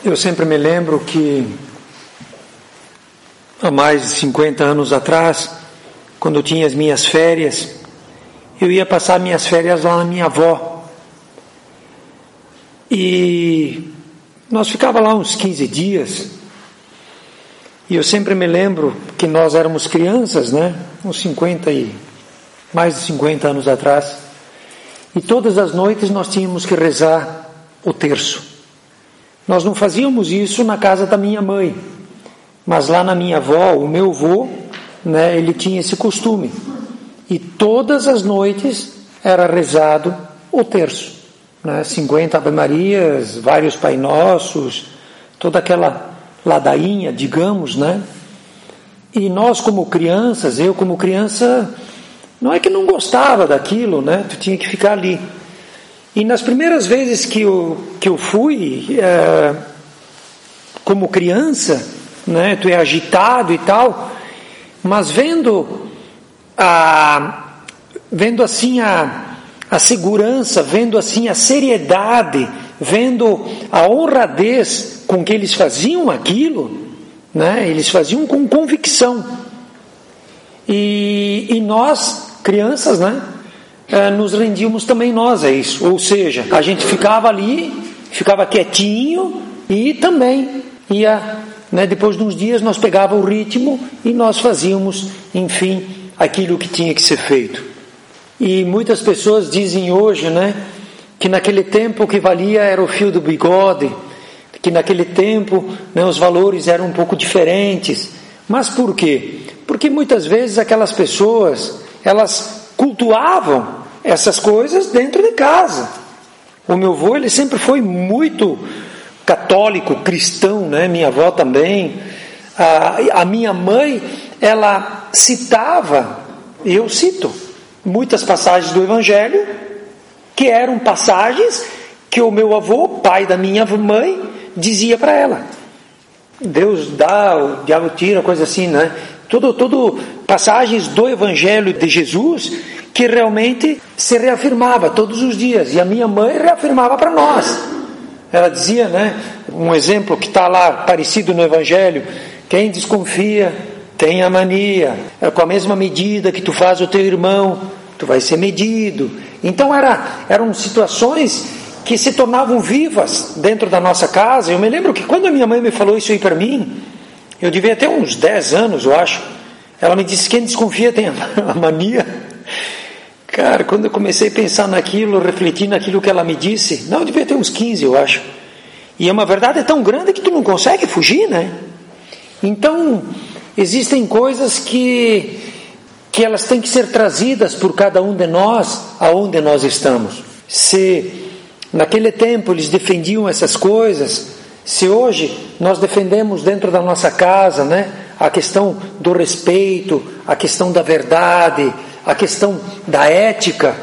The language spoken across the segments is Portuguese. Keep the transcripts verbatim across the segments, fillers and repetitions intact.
Eu sempre me lembro que há mais de cinquenta anos atrás, quando eu tinha as minhas férias, eu ia passar minhas férias lá na minha avó. E nós ficávamos lá uns quinze dias. E eu sempre me lembro que nós éramos crianças, né? Uns cinquenta e mais de cinquenta anos atrás. E todas as noites nós tínhamos que rezar o terço. Nós não fazíamos isso na casa da minha mãe, mas lá na minha avó, o meu avô, né, ele tinha esse costume. E todas as noites era rezado o terço, né, cinquenta Ave-Marias, vários Pai Nossos, toda aquela ladainha, digamos, né? E nós como crianças, eu como criança, não é que não gostava daquilo, né? Tu tinha que ficar ali. E nas primeiras vezes que eu, que eu fui, é, como criança, né, tu é agitado e tal, mas vendo, a, vendo assim a, a segurança, vendo assim a seriedade, vendo a honradez com que eles faziam aquilo, né, eles faziam com convicção. E, e nós, crianças, né, nos rendíamos também nós a isso, ou seja, a gente ficava ali, ficava quietinho e também ia, né, depois de uns dias nós pegava o ritmo e nós fazíamos, enfim, aquilo que tinha que ser feito. E muitas pessoas dizem hoje, né, que naquele tempo o que valia era o fio do bigode, que naquele tempo, né, os valores eram um pouco diferentes. Mas por quê? Porque muitas vezes aquelas pessoas, elas cultuavam essas coisas dentro de casa. O meu avô, ele sempre foi muito católico, cristão, né? Minha avó também. A, a minha mãe, ela citava, eu cito, muitas passagens do Evangelho, que eram passagens que o meu avô, pai da minha mãe, dizia para ela. Deus dá, o diabo tira, coisa assim, né? Tudo, tudo passagens do Evangelho de Jesus que realmente se reafirmava todos os dias. E a minha mãe reafirmava para nós. Ela dizia, né? Um exemplo que está lá parecido no Evangelho: quem desconfia tem a mania. É com a mesma medida que tu faz o teu irmão, tu vai ser medido. Então era, eram situações que se tornavam vivas dentro da nossa casa. Eu me lembro que quando a minha mãe me falou isso aí para mim, eu devia ter uns dez anos, eu acho. Ela me disse: quem desconfia tem a mania. Cara, quando eu comecei a pensar naquilo, refletir naquilo que ela me disse, não, eu devia ter uns quinze, eu acho. E é uma verdade tão grande que tu não consegue fugir, né? Então, existem coisas que, que elas têm que ser trazidas por cada um de nós, aonde nós estamos. Se naquele tempo eles defendiam essas coisas, se hoje nós defendemos dentro da nossa casa, né, a questão do respeito, a questão da verdade, a questão da ética,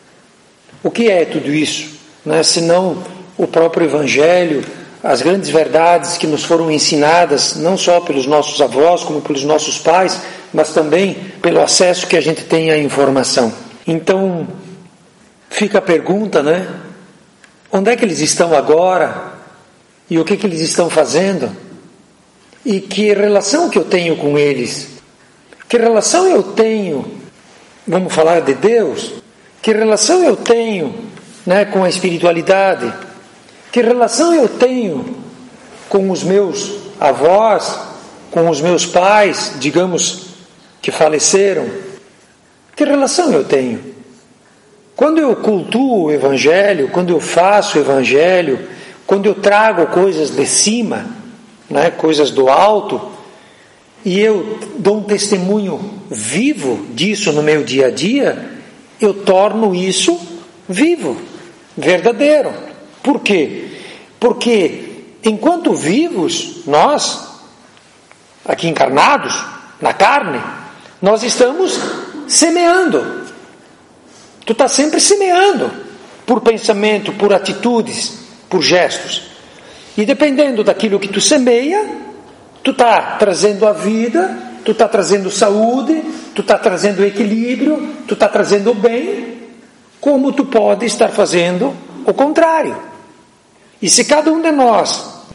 o que é tudo isso, né? Senão o próprio Evangelho, as grandes verdades que nos foram ensinadas, não só pelos nossos avós, como pelos nossos pais, mas também pelo acesso que a gente tem à informação. Então, fica a pergunta, né? Onde é que eles estão agora? E o que, que eles estão fazendo? E que relação que eu tenho com eles? Que relação eu tenho, vamos falar de Deus? Que relação eu tenho, né, com a espiritualidade? Que relação eu tenho com os meus avós, com os meus pais, digamos, que faleceram? Que relação eu tenho? Quando eu cultuo o Evangelho, quando eu faço o Evangelho, quando eu trago coisas de cima, né, coisas do alto, e eu dou um testemunho vivo disso no meu dia a dia, eu torno isso vivo, verdadeiro. Por quê? Porque enquanto vivos, nós, aqui encarnados, na carne, nós estamos semeando. Tu está sempre semeando, por pensamento, por atitudes, por gestos. E dependendo daquilo que tu semeia, tu está trazendo a vida, tu está trazendo saúde, tu está trazendo equilíbrio, tu está trazendo o bem, como tu pode estar fazendo o contrário. E se cada um de nós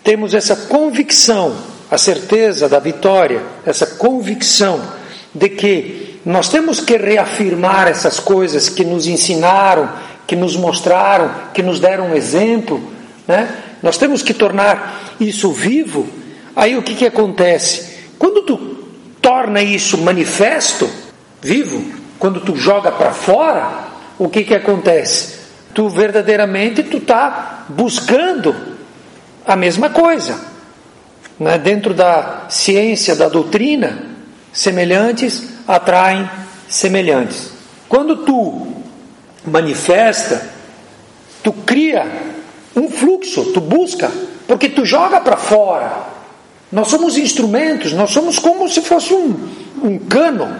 temos essa convicção, a certeza da vitória, essa convicção de que nós temos que reafirmar essas coisas que nos ensinaram, que nos mostraram, que nos deram um exemplo, né? Nós temos que tornar isso vivo. Aí o que, que acontece? Quando tu torna isso manifesto, vivo, quando tu joga para fora, o que, que acontece? Tu verdadeiramente tu está buscando a mesma coisa, né? Dentro da ciência, da doutrina, semelhantes atraem semelhantes. Quando tu manifesta, tu cria um fluxo, tu busca, porque tu joga para fora. Nós somos instrumentos, nós somos como se fosse um, um cano.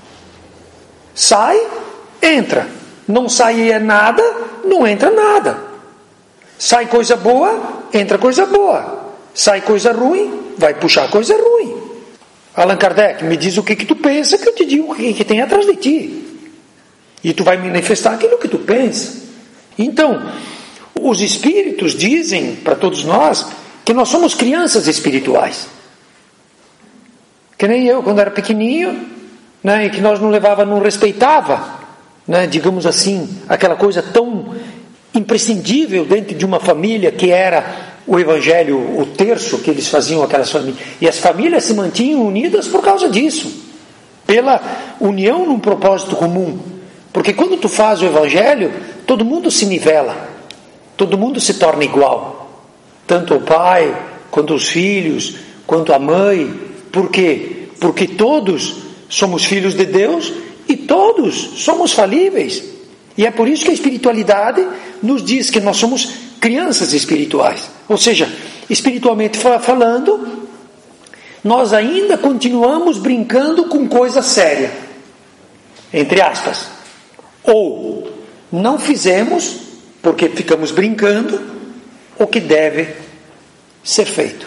Sai, entra. Não sai é nada, não entra nada. Sai coisa boa, entra coisa boa. Sai coisa ruim, vai puxar coisa ruim. Allan Kardec, me diz o que, que tu pensa, que eu te digo o que, que tem atrás de ti. E tu vai manifestar aquilo que tu pensa. Então, os espíritos dizem para todos nós que nós somos crianças espirituais. Que nem eu, quando era pequenininho, né, e que nós não levava, não respeitava, né, digamos assim, aquela coisa tão imprescindível dentro de uma família que era o evangelho, o terço que eles faziam aquelas famílias. E as famílias se mantinham unidas por causa disso. Pela união num propósito comum. Porque quando tu faz o evangelho, todo mundo se nivela. Todo mundo se torna igual. Tanto o pai, quanto os filhos, quanto a mãe. Por quê? Porque todos somos filhos de Deus e todos somos falíveis. E é por isso que a espiritualidade nos diz que nós somos crianças espirituais. Ou seja, espiritualmente falando, nós ainda continuamos brincando com coisa séria. Entre aspas. Ou não fizemos, porque ficamos brincando, o que deve ser feito.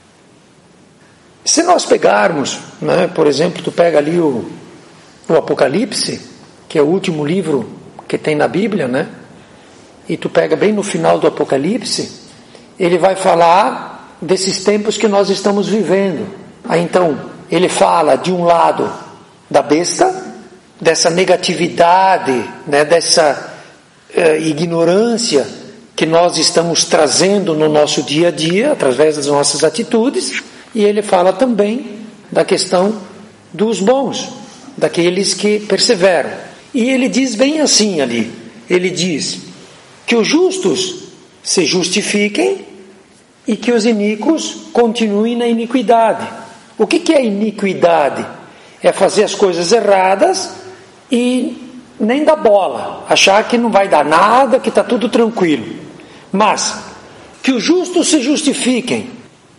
Se nós pegarmos, né, por exemplo, tu pega ali o, o Apocalipse, que é o último livro que tem na Bíblia, né? E tu pega bem no final do Apocalipse, ele vai falar desses tempos que nós estamos vivendo. Aí então, ele fala de um lado da besta, dessa negatividade, né, dessa eh, ignorância que nós estamos trazendo no nosso dia a dia, através das nossas atitudes, e ele fala também da questão dos bons, daqueles que perseveram. E ele diz bem assim ali, ele diz que os justos se justifiquem e que os iníquos continuem na iniquidade. O que, que é iniquidade? É fazer as coisas erradas e nem dar bola, achar que não vai dar nada, que está tudo tranquilo. Mas que os justos se justifiquem.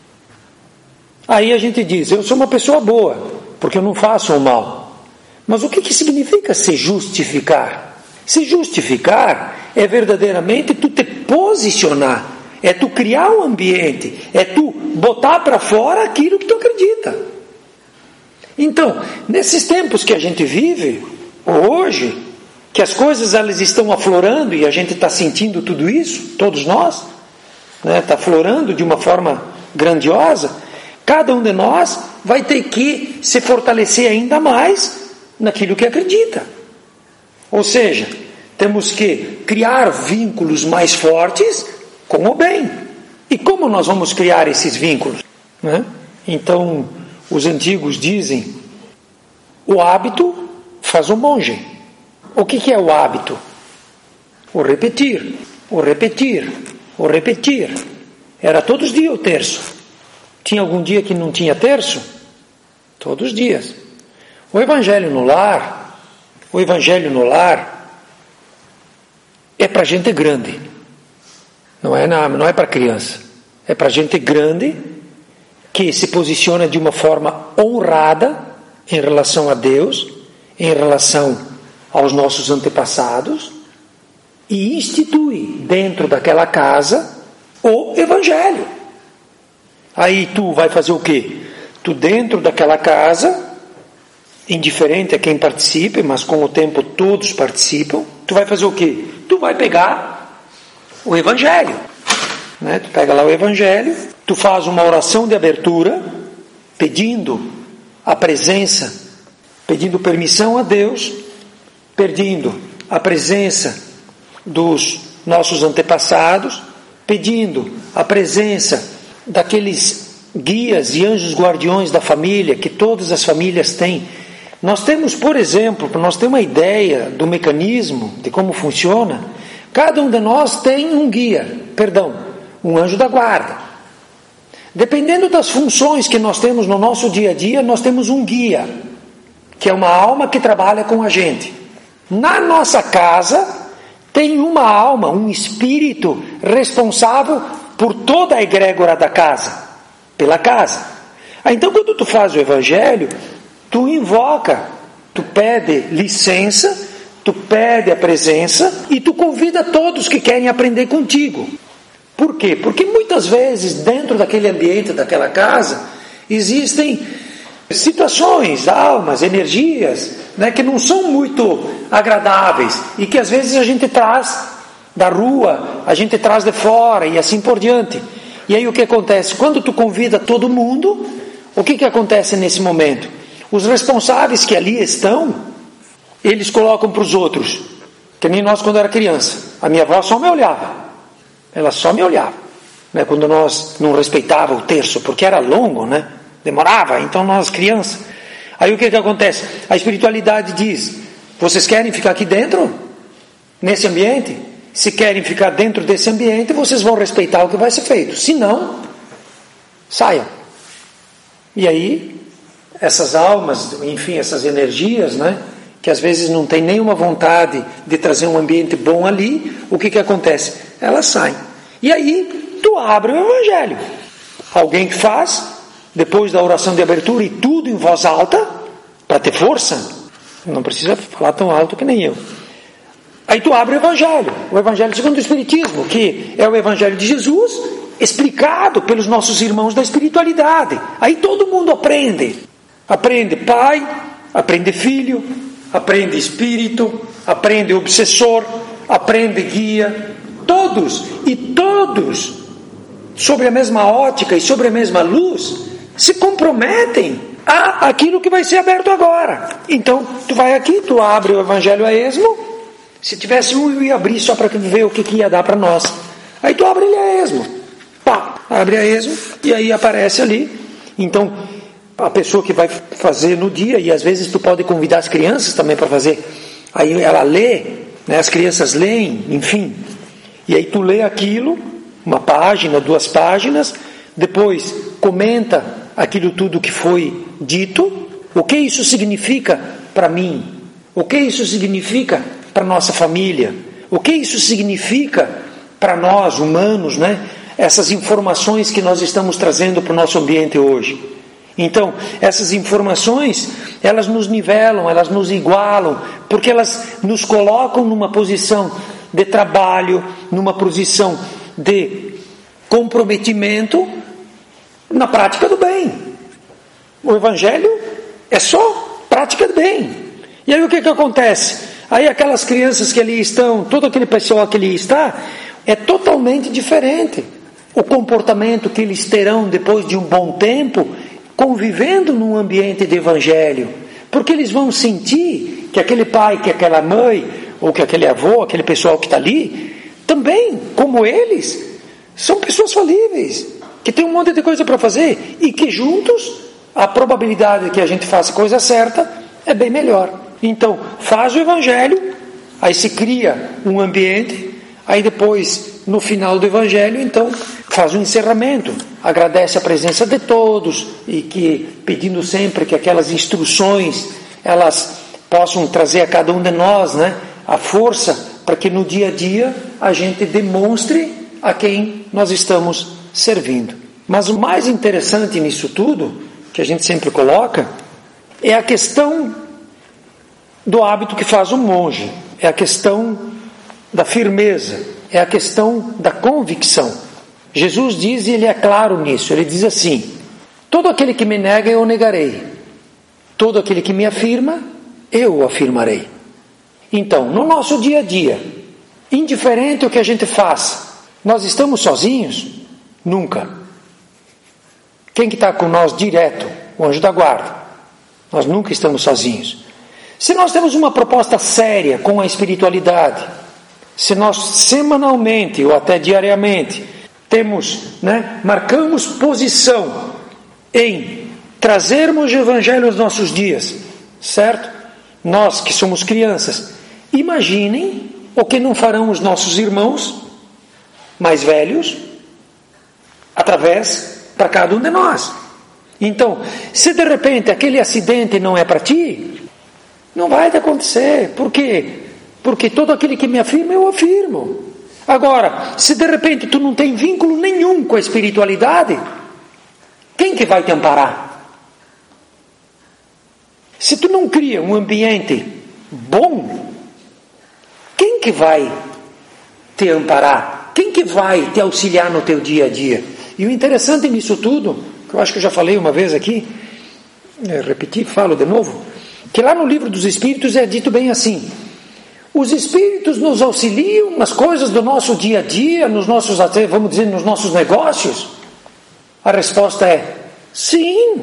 Aí a gente diz, eu sou uma pessoa boa, porque eu não faço o mal. Mas o que, que significa se justificar? Se justificar é verdadeiramente tu te posicionar, é tu criar um ambiente, é tu botar para fora aquilo que tu acredita. Então, nesses tempos que a gente vive, hoje, que as coisas elas estão aflorando e a gente está sentindo tudo isso, todos nós, né, está aflorando de uma forma grandiosa, cada um de nós vai ter que se fortalecer ainda mais naquilo que acredita. Ou seja, temos que criar vínculos mais fortes com o bem. E como nós vamos criar esses vínculos? Né? Então, os antigos dizem, o hábito faz o monge. O que, que é o hábito? O repetir, o repetir, o repetir. Era todos os dias o terço. Tinha algum dia que não tinha terço? Todos os dias. O evangelho no lar, o evangelho no lar é para gente grande. Não é, não é para criança. É para gente grande que se posiciona de uma forma honrada em relação a Deus, em relação aos nossos antepassados, e institui dentro daquela casa o evangelho. Aí tu vai fazer o quê? Tu dentro daquela casa, indiferente a quem participe, mas com o tempo todos participam, tu vai fazer o quê? Tu vai pegar o evangelho, né? Tu pega lá o evangelho tu faz uma oração de abertura, pedindo a presença, pedindo permissão a Deus, pedindo a presença dos nossos antepassados, pedindo a presença daqueles guias e anjos guardiões da família, que todas as famílias têm. Nós temos, por exemplo, para nós ter uma ideia do mecanismo, de como funciona, cada um de nós tem um guia, perdão, um anjo da guarda. Dependendo das funções que nós temos no nosso dia a dia, nós temos um guia, que é uma alma que trabalha com a gente. Na nossa casa, tem uma alma, um espírito responsável por toda a egrégora da casa, pela casa. Ah, então, quando tu faz o evangelho, tu invoca, tu pede licença, tu pede a presença e tu convida todos que querem aprender contigo. Por quê? Porque muitas vezes dentro daquele ambiente, daquela casa, existem situações, almas, energias, né, que não são muito agradáveis e que às vezes a gente traz da rua, a gente traz de fora e assim por diante. E aí o que acontece? Quando tu convida todo mundo, o que, que acontece nesse momento? Os responsáveis que ali estão, eles colocam para os outros, que nem nós quando era criança. A minha avó só me olhava, ela só me olhava, né? Quando nós não respeitava o terço, porque era longo, né? Demorava, então nós crianças. Aí o que, que acontece? A espiritualidade diz, vocês querem ficar aqui dentro? Nesse ambiente? Se querem ficar dentro desse ambiente, vocês vão respeitar o que vai ser feito. Se não, saiam. E aí, essas almas, enfim, essas energias, né, que às vezes não tem nenhuma vontade de trazer um ambiente bom ali, o que, que acontece? Elas saem. E aí, tu abre o evangelho. Alguém que faz, depois da oração de abertura e tudo em voz alta, para ter força, não precisa falar tão alto que nem eu. Aí tu abre o evangelho, o evangelho segundo o Espiritismo, que é o evangelho de Jesus, explicado pelos nossos irmãos da espiritualidade. Aí todo mundo aprende. Aprende pai, aprende filho, aprende espírito, aprende obsessor, aprende guia. Todos, e todos, sobre a mesma ótica e sobre a mesma luz, se comprometem a aquilo que vai ser aberto agora. Então, tu vai aqui, tu abre o evangelho a esmo. Se tivesse um, eu ia abrir só para ver o que, que ia dar para nós. Aí tu abre ele a esmo. Pá, abre a esmo e aí aparece ali. Então, a pessoa que vai fazer no dia, e às vezes tu pode convidar as crianças também para fazer. Aí ela lê, né, as crianças leem, enfim. E aí tu lê aquilo, uma página, duas páginas, depois comenta aquilo tudo que foi dito. O que isso significa para mim? O que isso significa para nossa família? O que isso significa para nós, humanos, né? Essas informações que nós estamos trazendo para o nosso ambiente hoje. Então, essas informações, elas nos nivelam, elas nos igualam, porque elas nos colocam numa posição de trabalho, numa posição de comprometimento na prática do bem. O Evangelho é só prática do bem. E aí o que, que acontece? Aí aquelas crianças que ali estão, todo aquele pessoal que ali está, é totalmente diferente. O comportamento que eles terão depois de um bom tempo, convivendo num ambiente de evangelho. Porque eles vão sentir que aquele pai, que aquela mãe, ou que aquele avô, aquele pessoal que está ali, também, como eles, são pessoas falíveis, que tem um monte de coisa para fazer, e que juntos, a probabilidade de que a gente faça a coisa certa é bem melhor. Então, faz o evangelho, aí se cria um ambiente, aí depois, no final do evangelho, então, faz o encerramento, agradece a presença de todos, e que, pedindo sempre que aquelas instruções, elas possam trazer a cada um de nós, né, a força, para que no dia a dia, a gente demonstre a quem nós estamos servindo. Mas o mais interessante nisso tudo, que a gente sempre coloca, é a questão do hábito que faz um monge, é a questão da firmeza, é a questão da convicção. Jesus diz, e ele é claro nisso, ele diz assim: todo aquele que me nega eu o negarei, todo aquele que me afirma eu o afirmarei. Então, no nosso dia a dia, indiferente o que a gente faça, nós estamos sozinhos? Nunca. Quem que está com nós direto? O anjo da guarda. Nós nunca estamos sozinhos. Se nós temos uma proposta séria com a espiritualidade, se nós semanalmente ou até diariamente temos, né, marcamos posição em trazermos o Evangelho aos nossos dias, certo? Nós que somos crianças, imaginem o que não farão os nossos irmãos mais velhos através para cada um de nós. Então, se de repente aquele acidente não é para ti, não vai acontecer. Por quê? Porque todo aquele que me afirma, eu afirmo. Agora, se de repente tu não tem vínculo nenhum com a espiritualidade, quem que vai te amparar? Se tu não cria um ambiente bom, quem que vai te amparar? Quem que vai te auxiliar no teu dia a dia? E o interessante nisso tudo, que eu acho que eu já falei uma vez aqui, é, repeti, falo de novo, que lá no livro dos Espíritos é dito bem assim: os Espíritos nos auxiliam nas coisas do nosso dia a dia, nos nossos, até vamos dizer, nos nossos negócios? A resposta é sim.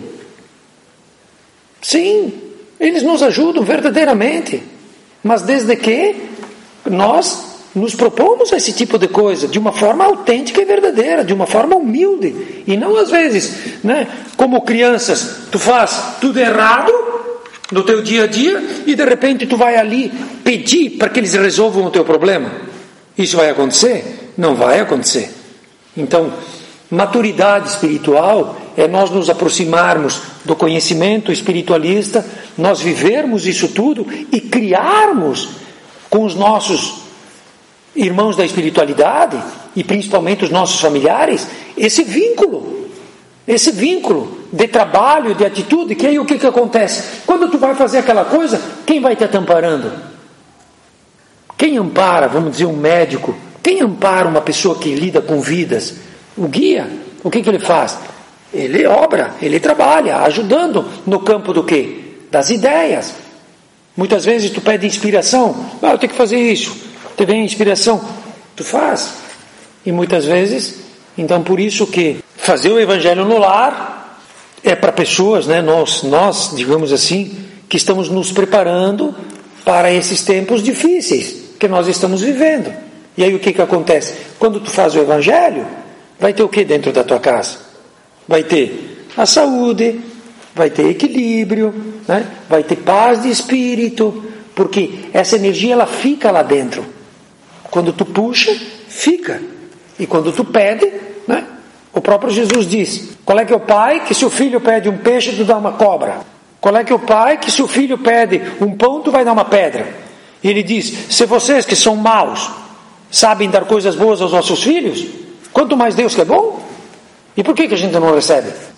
Sim, eles nos ajudam verdadeiramente, mas desde que nós nos propomos a esse tipo de coisa de uma forma autêntica e verdadeira, de uma forma humilde, e não às vezes, né, como crianças, tu faz tudo errado no teu dia a dia e de repente tu vai ali pedir para que eles resolvam o teu problema. Isso vai acontecer? Não vai acontecer. Então, maturidade espiritual é nós nos aproximarmos do conhecimento espiritualista, nós vivermos isso tudo e criarmos com os nossos irmãos da espiritualidade e principalmente os nossos familiares esse vínculo, esse vínculo de trabalho, de atitude, que aí o que que acontece? Quando tu vai fazer aquela coisa, quem vai te amparando? Quem ampara, vamos dizer, um médico? Quem ampara uma pessoa que lida com vidas? O guia, o que que ele faz? Ele obra, ele trabalha, ajudando no campo do quê? Das ideias. Muitas vezes tu pede inspiração, ah, eu tenho que fazer isso. Te vem a inspiração, tu faz. E muitas vezes, então por isso que fazer o Evangelho no lar é para pessoas, né, nós, nós, digamos assim, que estamos nos preparando para esses tempos difíceis que nós estamos vivendo. E aí o que que acontece? Quando tu faz o Evangelho, vai ter o que dentro da tua casa? Vai ter a saúde, vai ter equilíbrio, né? Vai ter paz de espírito, porque essa energia ela fica lá dentro. Quando tu puxa, fica. E quando tu pede, né? O próprio Jesus diz: qual é que é o pai que se o filho pede um peixe, tu dá uma cobra? Qual é que é o pai que se o filho pede um pão, tu vai dar uma pedra? E ele diz: se vocês que são maus sabem dar coisas boas aos nossos filhos, quanto mais Deus que é bom? E por que que a gente não recebe?